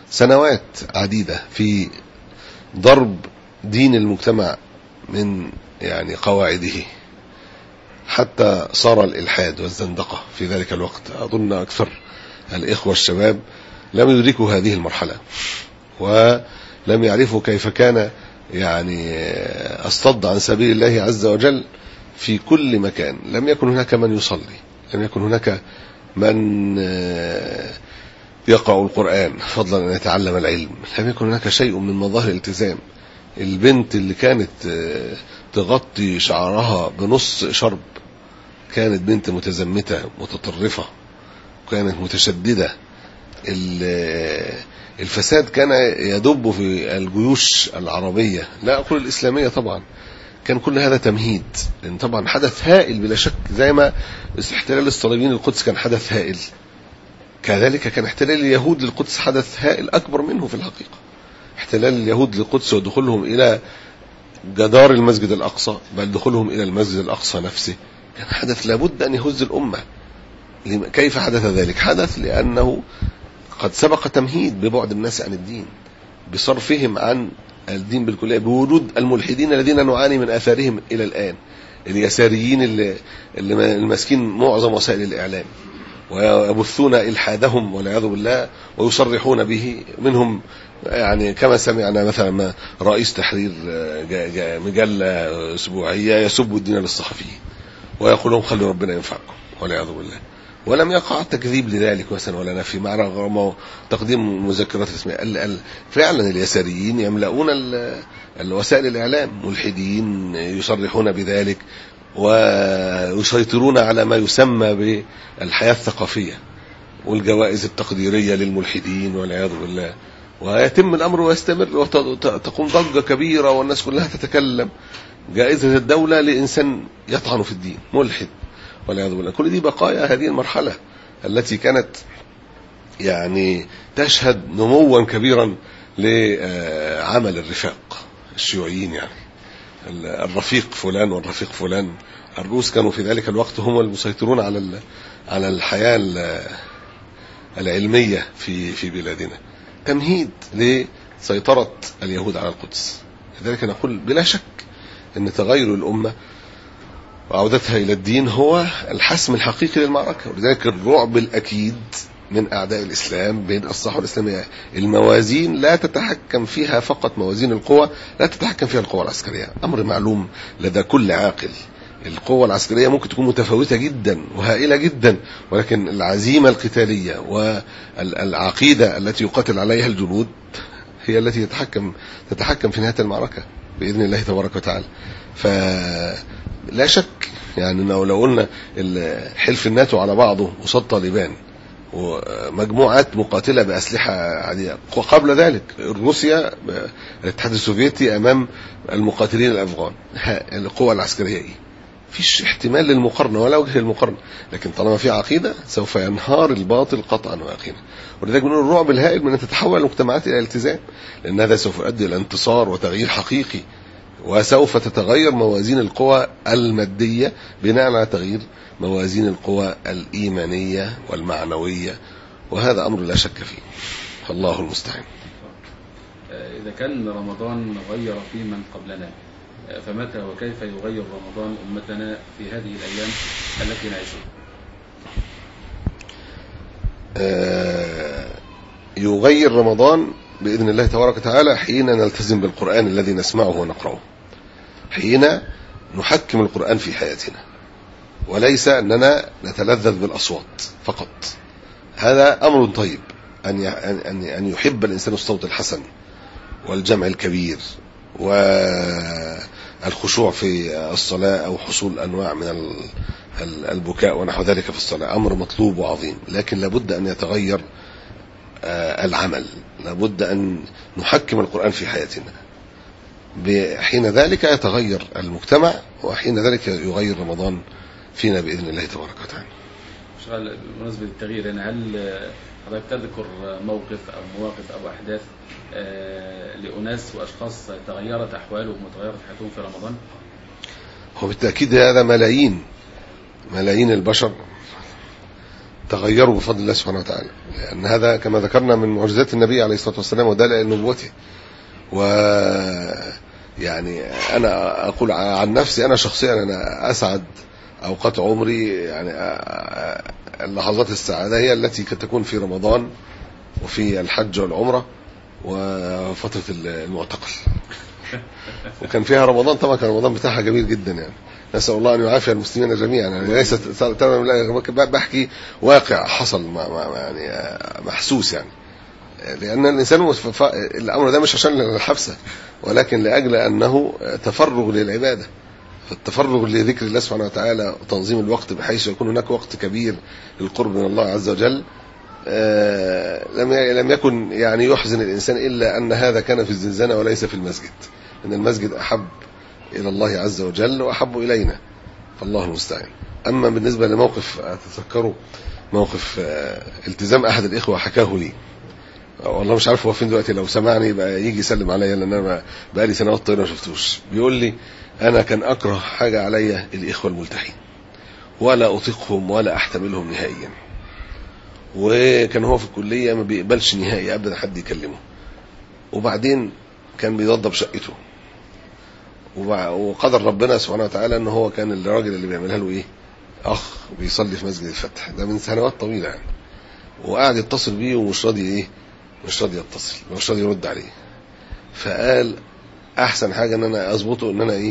F: سنوات عديدة في ضرب دين المجتمع من يعني قواعده، حتى صار الإلحاد والزندقة في ذلك الوقت. أظن أكثر الإخوة الشباب لم يدركوا هذه المرحلة ولم يعرفوا كيف كان يعني أصطد عن سبيل الله عز وجل في كل مكان. لم يكن هناك من يصلي، لم يكن هناك من يقرأ القرآن فضلا أن يتعلم العلم، لم يكن هناك شيء من مظاهر الالتزام. البنت اللي كانت تغطي شعرها بنص شرب كانت بنت متزمتة متطرفة، كانت متشددة. الفساد كان يدب في الجيوش العربية، لا أقول الإسلامية طبعا، كان كل هذا تمهيد، لأن طبعا حدث هائل بلا شك. زي ما احتلال الصليبيين للقدس كان حدث هائل، كذلك كان احتلال اليهود للقدس حدث هائل أكبر منه في الحقيقة. احتلال اليهود للقدس ودخولهم إلى جدار المسجد الأقصى، بل دخولهم إلى المسجد الأقصى نفسه، كان حدث لابد أن يهز الأمة. كيف حدث ذلك؟ حدث لأنه قد سبق تمهيد ببعد الناس عن الدين، بصرفهم عن الدين بالكلية، بوجود الملحدين الذين نعاني من آثارهم إلى الآن، اليساريين اللي, اللي المسكين معظم وسائل الإعلام، ويبثون إلحادهم والعياذ بالله ويصرحون به. منهم يعني كما سمعنا مثلا رئيس تحرير مجلة أسبوعية يسب الدين للصحفيين ويقول لهم خلوا ربنا ينفعكم والعياذ بالله، ولم يقع تكذيب لذلك مثلا ولا نفي، مع رغم تقديم مذكرات رسمية. فعلا اليساريين يملؤون الوسائل الإعلام، ملحدين يصرحون بذلك ويسيطرون على ما يسمى بالحياة الثقافية والجوائز التقديرية للملحدين والعياذ بالله، ويتم الأمر ويستمر وتقوم ضجة كبيرة والناس كلها تتكلم. جائزة الدولة لإنسان يطعن في الدين ملحد والعياذ بالله. كل دي بقايا هذه المرحلة التي كانت يعني تشهد نموا كبيرا لعمل الرفاق الشيوعيين، يعني الرفيق فلان والرفيق فلان. الروس كانوا في ذلك الوقت هم المسيطرون على على الحياة العلمية في في بلادنا، تمهيد لسيطرة اليهود على القدس. لذلك نقول بلا شك أن تغير الأمة وعودتها إلى الدين هو الحسم الحقيقي للمعركة. ولذلك الرعب الأكيد من أعداء الإسلام بين الصحوة الإسلامية، الموازين لا تتحكم فيها فقط موازين القوى، لا تتحكم فيها القوى العسكرية، أمر معلوم لدى كل عاقل. القوة العسكرية ممكن تكون متفاوتة جدا وهائلة جدا، ولكن العزيمة القتالية والعقيدة التي يقاتل عليها الجنود هي التي تتحكم تتحكم في نهاية المعركة بإذن الله تبارك وتعالى. فلا شك يعني لو قلنا حلف الناتو على بعضه قصاد طالبان ومجموعات مقاتلة بأسلحة عادية، وقبل ذلك روسيا الاتحاد السوفيتي أمام المقاتلين الأفغان، القوة العسكرية إيه؟ فيش احتمال للمقارنة ولا وجه للمقارنة، لكن طالما في عقيدة سوف ينهار الباطل قطعا ويقينا. ولذلك بنقول الرعب الهائل من أن تتحول المجتمعات إلى التزام، لأن هذا سوف يؤدي إلى انتصار وتغيير حقيقي، وسوف تتغير موازين القوى المادية بناء على تغيير موازين القوى الإيمانية والمعنوية، وهذا أمر لا شك فيه، فالله المستعان.
E: إذا كان رمضان غير في من قبلنا، فمتى وكيف يغير رمضان أمتنا في هذه الأيام التي نعيشها؟
F: آه يغير رمضان بإذن الله تبارك وتعالى حين نلتزم بالقرآن الذي نسمعه ونقرأه، حين نحكم القرآن في حياتنا، وليس أننا نتلذذ بالأصوات فقط. هذا أمر طيب أن أن يحب الإنسان الصوت الحسن والجمع الكبير والخشوع في الصلاة أو حصول أنواع من البكاء ونحو ذلك في الصلاة، أمر مطلوب وعظيم، لكن لابد أن يتغير العمل، لابد أن نحكم القرآن في حياتنا. حين ذلك يتغير المجتمع، وحين ذلك يغير رمضان فينا بإذن الله تبارك وتعالى.
E: شغال بمناسبة التغيير، يعني هل حضرتك تذكر موقف أو مواقف أو أحداث لأناس وأشخاص تغيرت أحوالهم وتغيرت حياتهم في رمضان؟
F: هو بالتأكيد هذا ملايين ملايين البشر تغيروا بفضل الله سبحانه وتعالى، لأن هذا كما ذكرنا من معجزات النبي عليه الصلاة والسلام ودلائل نبوته. و يعني أنا أقول عن نفسي أنا شخصيا أنا أسعد أوقات عمري، يعني اللحظات السعادة هي التي تكون في رمضان وفي الحج والعمرة وفترة المعتقل. وكان فيها رمضان طبعا، كان رمضان بتاعها جميل جدا يعني. نسأل الله أن يعافي المسلمين جميعا، يعني ليس بحكي واقع حصل ما ما يعني محسوس يعني، لأن الإنسان الأمر ده مش عشان الحبسة، ولكن لأجل أنه تفرغ للعبادة، فالتفرغ لذكر الله سبحانه وتعالى وتنظيم الوقت بحيث يكون هناك وقت كبير للقرب من الله عز وجل. لم لم يكن يعني يحزن الإنسان إلا أن هذا كان في الزنزانة وليس في المسجد، أن المسجد أحب إلى الله عز وجل وأحب إلينا، فالله المستعان. أما بالنسبة لموقف أتذكره موقف التزام أحد الإخوة حكاه لي، والله مش عارف هو فين دلوقتي، لو سمعني بقى يجي يسلم عليا لأن أنا بقى لي سنوات طويلة ما شفتوش. بيقول لي أنا كان أكره حاجة عليا الإخوة الملتحين، ولا أطيقهم ولا أحتملهم نهائيا، وكان هو في الكلية ما بيقبلش نهائي أبدا حد يكلمه، وبعدين كان بيضرب شقته، وقدر ربنا سبحانه وتعالى ان هو كان الراجل اللي بيعملها له ايه اخ بيصلي في مسجد الفتح ده من سنوات طويله يعني، وقاعد يتصل بيه ومش راضي ايه مش راضي يتصل مش راضي يرد عليه. فقال احسن حاجه ان انا اظبطه ان انا ايه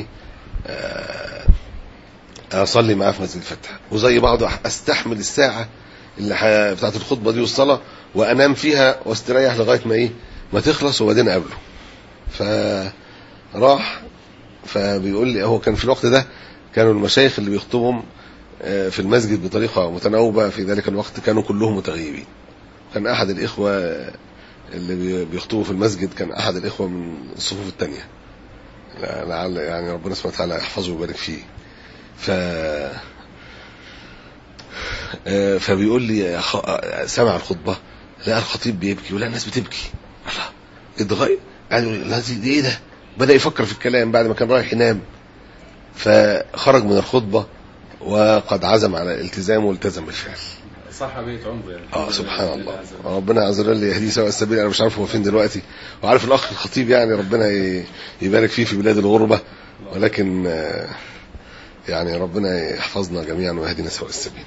F: اصلي معاه في مسجد الفتح، وزي بعض استحمل الساعه اللي بتاعت الخطبه دي والصلاه وانام فيها واستريح لغايه ما ايه ما تخلص وبعدين اقابله. فراح فبيقول لي هو كان في الوقت ده كانوا المشايخ اللي بيخطبهم في المسجد بطريقة متناوبة في ذلك الوقت كانوا كلهم متغيبين. كان أحد الإخوة اللي بيخطبوا في المسجد كان أحد الإخوة من الصفوف الثانية، لعل يعني ربنا سبحانه وتعالى يحفظه ويبارك فيه. ف فبيقول لي سمع الخطبة لقى الخطيب بيبكي ولا الناس بتبكي، الله اتغير، قال له دي ايه ده؟ بدأ يفكر في الكلام بعد ما كان رايح ينام، فخرج من الخطبة وقد عزم على الالتزام والتزم بالفعل.
E: صح بيت عمره يعني.
F: اه سبحان الله، ربنا عز وجل يهديه سواء السبيل. انا مش عارف هو فين دلوقتي، وعارف الاخ الخطيب يعني ربنا يبارك فيه في بلاد الغربة، ولكن يعني ربنا يحفظنا جميعا ويهدينا سواء السبيل.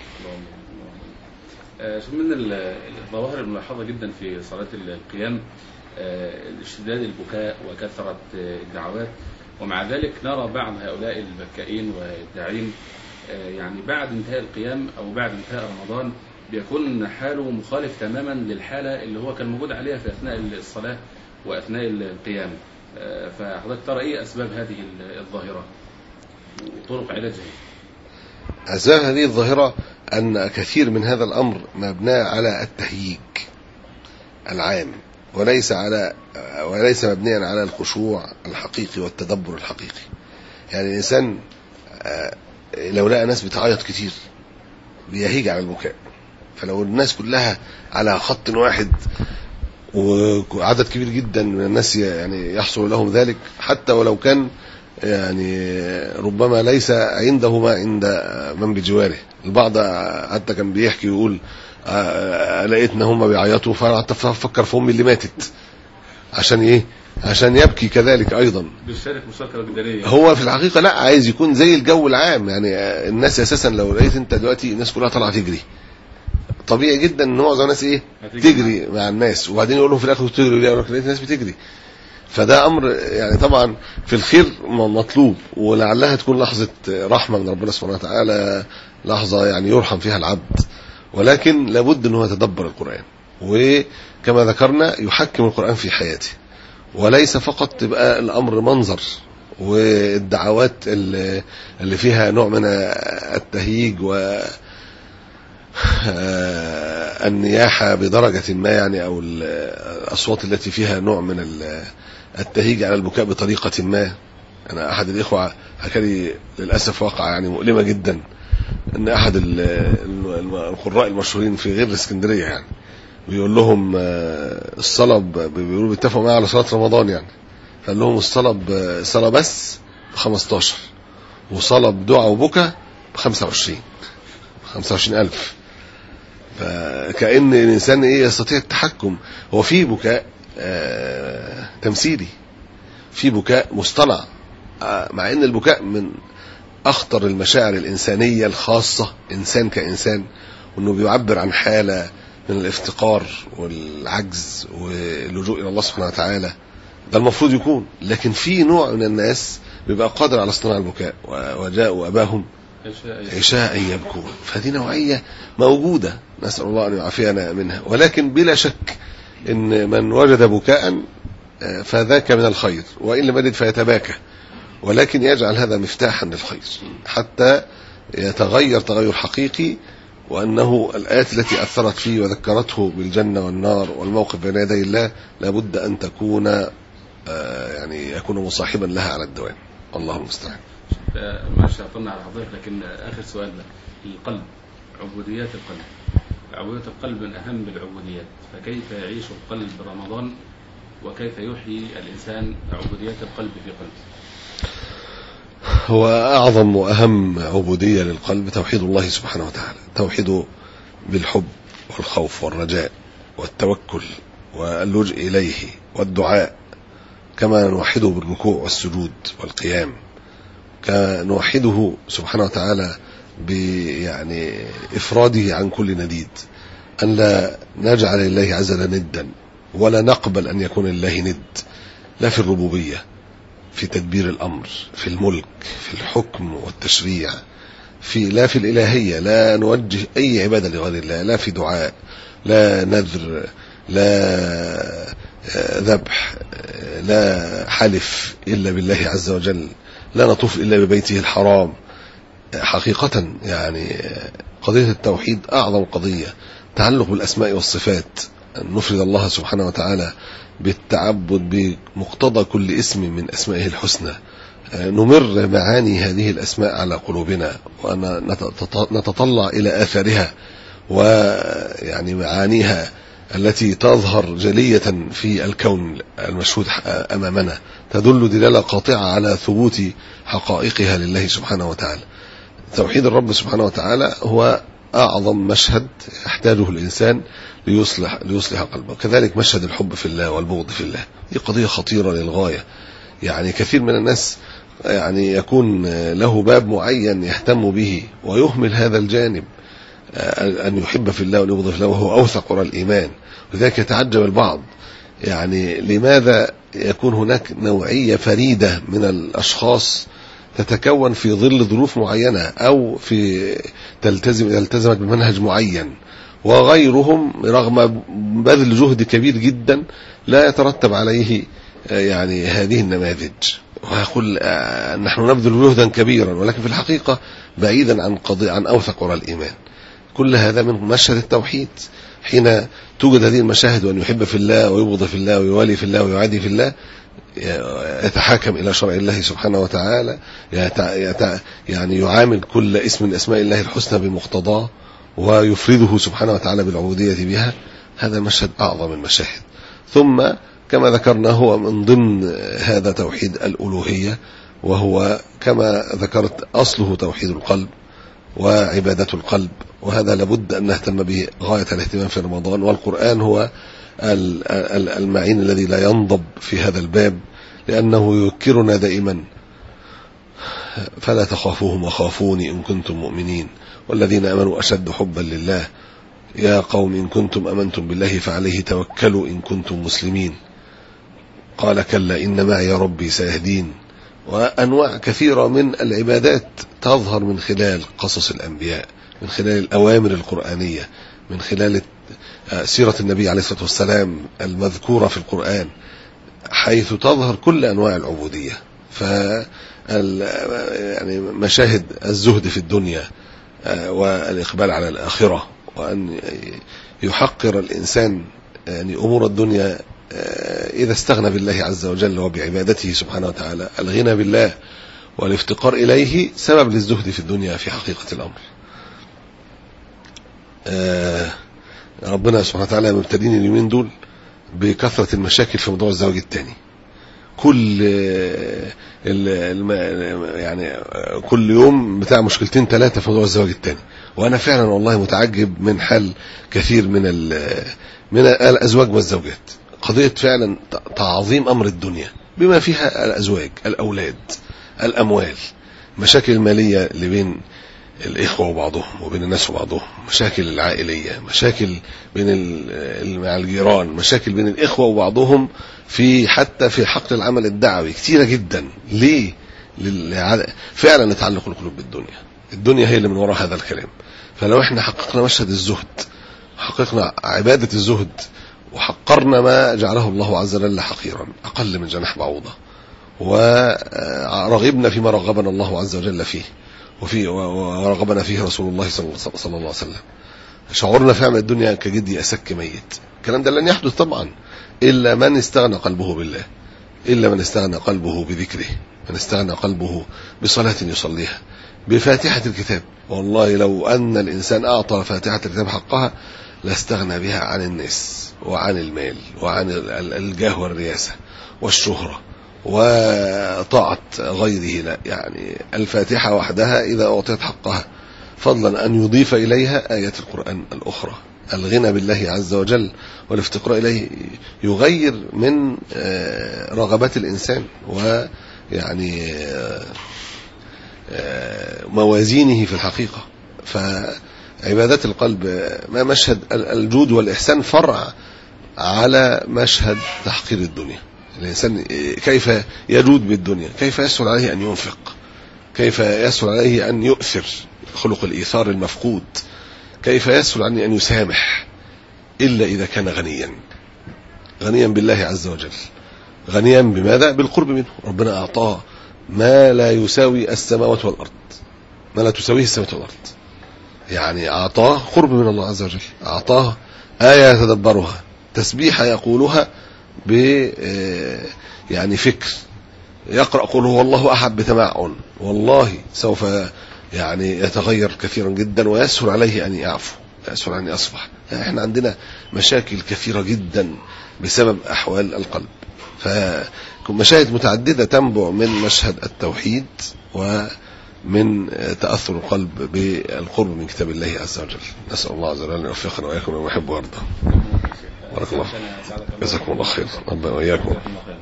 E: من الظواهر الملاحظة جدا في صلاة القيام اشتداد البكاء وكثرة الدعوات، ومع ذلك نرى بعض هؤلاء البكائين والداعين يعني بعد انتهاء القيام أو بعد انتهاء رمضان بيكون حاله مخالف تماما للحالة اللي هو كان موجود عليها في أثناء الصلاة وأثناء القيام. فحضرتك ترى إيه أسباب هذه الظاهرة وطرق علاجها؟
F: أسباب هذه الظاهرة أن كثير من هذا الأمر مبنى على التهييج العام، وليس على وليس مبنيا على الخشوع الحقيقي والتدبر الحقيقي. يعني الإنسان لو لقى ناس بتعيط كتير بيهيج على البكاء، فلو الناس كلها على خط واحد وعدد كبير جدا من الناس يعني يحصل لهم ذلك، حتى ولو كان يعني ربما ليس عنده ما عند من بجواره. البعض حتى كان بيحكي يقول لقيتنا هم بيعيطوا فقعدت افكر في امي اللي ماتت عشان ايه عشان يبكي كذلك ايضا.
E: بيشارك مشاركه وجدانيه.
F: هو في الحقيقه لا، عايز يكون زي الجو العام. يعني الناس اساسا لو لقيت انت دلوقتي الناس كلها طالعه تجري، طبيعي جدا ان معظم الناس ايه تجري مع الناس، وبعدين يقول لهم في الاخر تجري ليه؟ لقيت الناس بتجري. فده امر يعني طبعا في الخير مطلوب، ولعلها تكون لحظه رحمه من ربنا سبحانه وتعالى، لحظه يعني يرحم فيها العبد، ولكن لابد انه يتدبر القرآن، وكما ذكرنا يحكم القرآن في حياته، وليس فقط تبقى الامر منظر والدعوات اللي فيها نوع من التهييج والنياحة بدرجة ما يعني، او الاصوات التي فيها نوع من التهييج على البكاء بطريقة ما. انا احد الاخوة حكى لي للاسف واقعة يعني مؤلمة جدا، ان احد القراء المشهورين في غير اسكندريه يعني بيقول لهم الصلاه بيقولوا بيتفقوا معاه على صلاه رمضان يعني، فقال لهم الصلاه الصلاه بس ب خمستاشر وصلاه بدعاء وبكاء ب خمسة وعشرين خمسة وعشرين ألف. فكأن الإنسان إيه يستطيع التحكم. هو في بكاء آه تمثيلي، في بكاء مصطنع، آه مع أن البكاء من أخطر المشاعر الإنسانية الخاصة إنسان كإنسان، وأنه بيعبر عن حالة من الافتقار والعجز واللجوء إلى الله سبحانه وتعالى. ده المفروض يكون، لكن في نوع من الناس بيبقى قادر على اصطناع البكاء، وجاءوا أباهم عشاء يبكون. فهذه نوعية موجودة، نسأل الله أن يعافينا منها. ولكن بلا شك إن من وجد بكاء فذاك من الخير، وإن لم يجد فيتباكى، ولكن يجعل هذا مفتاحا للخير حتى يتغير تغير حقيقي، وأنه الآيات التي أثرت فيه وذكرته بالجنة والنار والموقف بين يدي الله لابد أن تكون يعني يكون مصاحبا لها على الدوام. الله المستعان.
E: ماشي، أطلنا على حضرتك، لكن آخر سؤال ده، القلب، عبوديات القلب. عبودية القلب من أهم العبوديات، فكيف يعيش القلب رمضان، وكيف يحيي الإنسان عبوديات القلب في قلبه؟
F: هو أعظم وأهم عبودية للقلب توحيد الله سبحانه وتعالى، توحيده بالحب والخوف والرجاء والتوكل واللجوء إليه والدعاء، كما نوحده بالركوع والسجود والقيام، كنوحده سبحانه وتعالى يعني إفراده عن كل نديد، أن لا نجعل الله عز وجل ندا، ولا نقبل أن يكون الله ند، لا في الربوبية، في تدبير الأمر، في الملك، في الحكم والتشريع، في لا في الإلهية، لا نوجه أي عبادة لغير الله، لا في دعاء، لا نذر، لا ذبح، لا حلف إلا بالله عز وجل، لا نطوف إلا ببيته الحرام. حقيقة يعني قضية التوحيد أعظم قضية، تعلق بالأسماء والصفات، أن نفرد الله سبحانه وتعالى بالتعبد بمقتضى كل اسم من أسمائه الحسنى، نمر معاني هذه الأسماء على قلوبنا، وأن نتطلع إلى آثارها ويعني معانيها التي تظهر جلية في الكون المشهود أمامنا، تدل دلالة قاطعة على ثبوت حقائقها لله سبحانه وتعالى. توحيد الرب سبحانه وتعالى هو أعظم مشهد يحتاجه الإنسان ليصلح, ليصلح قلبه. كذلك مشهد الحب في الله والبغض في الله، دي قضية خطيرة للغاية. يعني كثير من الناس يعني يكون له باب معين يهتم به ويهمل هذا الجانب، أن يحب في الله ويبغض في الله، وهو أوثق وراء الإيمان. ولذلك يتعجب البعض، يعني لماذا يكون هناك نوعية فريدة من الأشخاص تتكون في ظل ظروف معينة، أو في تلتزم إذا التزمت بمنهج معين، وغيرهم رغم بذل جهد كبير جدا لا يترتب عليه يعني هذه النماذج، ويقول نحن نبذل جهدا كبيرا، ولكن في الحقيقة بعيدا عن قضية عن أوثق وراء الإيمان. كل هذا من مشهد التوحيد. حين توجد هذه المشاهد، وأن يحب في الله ويبغض في الله ويوالي في الله ويعادي في الله، يتحاكم إلى شرع الله سبحانه وتعالى، يعني يعامل كل اسم من أسماء الله الحسنى بمقتضاه، ويفرده سبحانه وتعالى بالعبودية بها. هذا المشهد أعظم المشاهد. ثم كما ذكرنا هو من ضمن هذا توحيد الألوهية، وهو كما ذكرت أصله توحيد القلب وعبادة القلب، وهذا لابد أن نهتم به غاية الاهتمام في رمضان. والقرآن هو المعين الذي لا ينضب في هذا الباب، لأنه يذكرنا دائما فلا تخافوهم وخافوني إن كنتم مؤمنين والذين آمنوا أشد حبا لله يا قوم إن كنتم أمنتم بالله فعليه توكلوا إن كنتم مسلمين. قال كلا إن معي ربي سيهدين. وأنواع كثيرة من العبادات تظهر من خلال قصص الأنبياء، من خلال الأوامر القرآنية، من خلال سيرة النبي عليه الصلاة والسلام المذكورة في القرآن، حيث تظهر كل أنواع العبودية. ف يعني مشاهد الزهد في الدنيا والإقبال على الآخرة، وأن يحقر الإنسان يعني أمور الدنيا إذا استغنى بالله عز وجل وبعبادته سبحانه وتعالى. الغنى بالله والافتقار إليه سبب للزهد في الدنيا في حقيقة الأمر. ربنا سبحانه وتعالى مبتدين اليومين دول بكثرة المشاكل في موضوع الزواج الثاني. كل يعني كل يوم بتاع مشكلتين ثلاثة في موضوع الزواج الثاني، وأنا فعلا والله متعجب من حال كثير من من الأزواج والزوجات. قضية فعلا تعظيم أمر الدنيا بما فيها الأزواج، الأولاد، الأموال، مشاكل المالية اللي بين الإخوة وبعضهم وبين الناس وبعضهم، مشاكل العائلية، مشاكل بين مع الجيران، مشاكل بين الإخوة وبعضهم، في حتى في حقل العمل الدعوي كتيرة جدا. ليه؟ فعلا نتعلق القلوب بالدنيا. الدنيا هي اللي من وراء هذا الكلام. فلو احنا حققنا مشهد الزهد، حققنا عبادة الزهد، وحقرنا ما جعله الله عز وجل حقيرا أقل من جناح بعوضة، ورغبنا فيما رغبنا الله عز وجل فيه وفي ورغبنا فيه رسول الله صلى الله عليه وسلم، شعورنا في عمل الدنيا كجدي أسك ميت. الكلام ده لن يحدث طبعا إلا من استغنى قلبه بالله، إلا من استغنى قلبه بذكره، من استغنى قلبه بصلاة يصليها، بفاتحة الكتاب. والله لو أن الإنسان أعطى فاتحة الكتاب حقها لاستغنى بها عن الناس وعن المال وعن الجاه والرياسة والشهرة وطاعة غيره. لا، يعني الفاتحة وحدها إذا أعطيت حقها، فضلا أن يضيف إليها آيات القرآن الأخرى. الغنى بالله عز وجل والافتقار إليه يغير من رغبات الإنسان ويعني موازينه في الحقيقة. فعبادات القلب ما مشهد الجود والإحسان فرع على مشهد تحقير الدنيا. الإنسان كيف يجود بالدنيا، كيف يسهل عليه أن ينفق، كيف يسهل عليه أن يؤثر، خلق الإيثار المفقود، كيف يسهل عليه أن يسامح، إلا إذا كان غنيا، غنيا بالله عز وجل. غنيا بماذا؟ بالقرب منه. ربنا أعطاه ما لا يساوي السماوات والأرض، ما لا تساويه السماوات والأرض. يعني أعطاه قرب من الله عز وجل، أعطاه آية يتدبرها، تسبيحة يقولها ب يعني فكر، يقرأ قل هو الله أحد بتمعن، والله سوف يعني يتغير كثيرا جدا ويسهل عليه أن يعفو، يسهل أن يصفح. احنا عندنا مشاكل كثيرة جدا بسبب أحوال القلب. فمشاهد متعددة تنبع من مشهد التوحيد ومن تأثر القلب بالقرب من كتاب الله عز وجل. نسأل الله عز وجل أن يوفقنا وإياكم وما يحب ويرضى. بارك الله، جزاكم الله خير، ربنا وإياكم.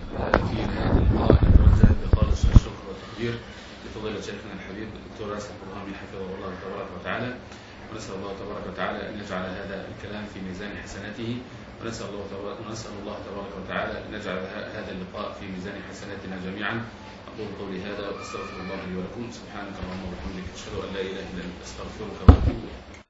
E: بخالص الشكر والتقدير لفضيلة شيخنا الحبيب الدكتور راسل برهامي حفظه الله تبارك وتعالى، ونسأل الله تبارك وتعالى أن يجعل هذا الكلام في ميزان حسناته، ونسأل الله تبارك ونسأل الله تبارك وتعالى أن يجعل هذا اللقاء في ميزان حسناتنا جميعا. أقول قولي هذا وأستغفر الله لي ولكم. سبحانك اللهم وبحمدك، أشهد أن لا إله إلا أنت، أستغفرك وأتوب إليك.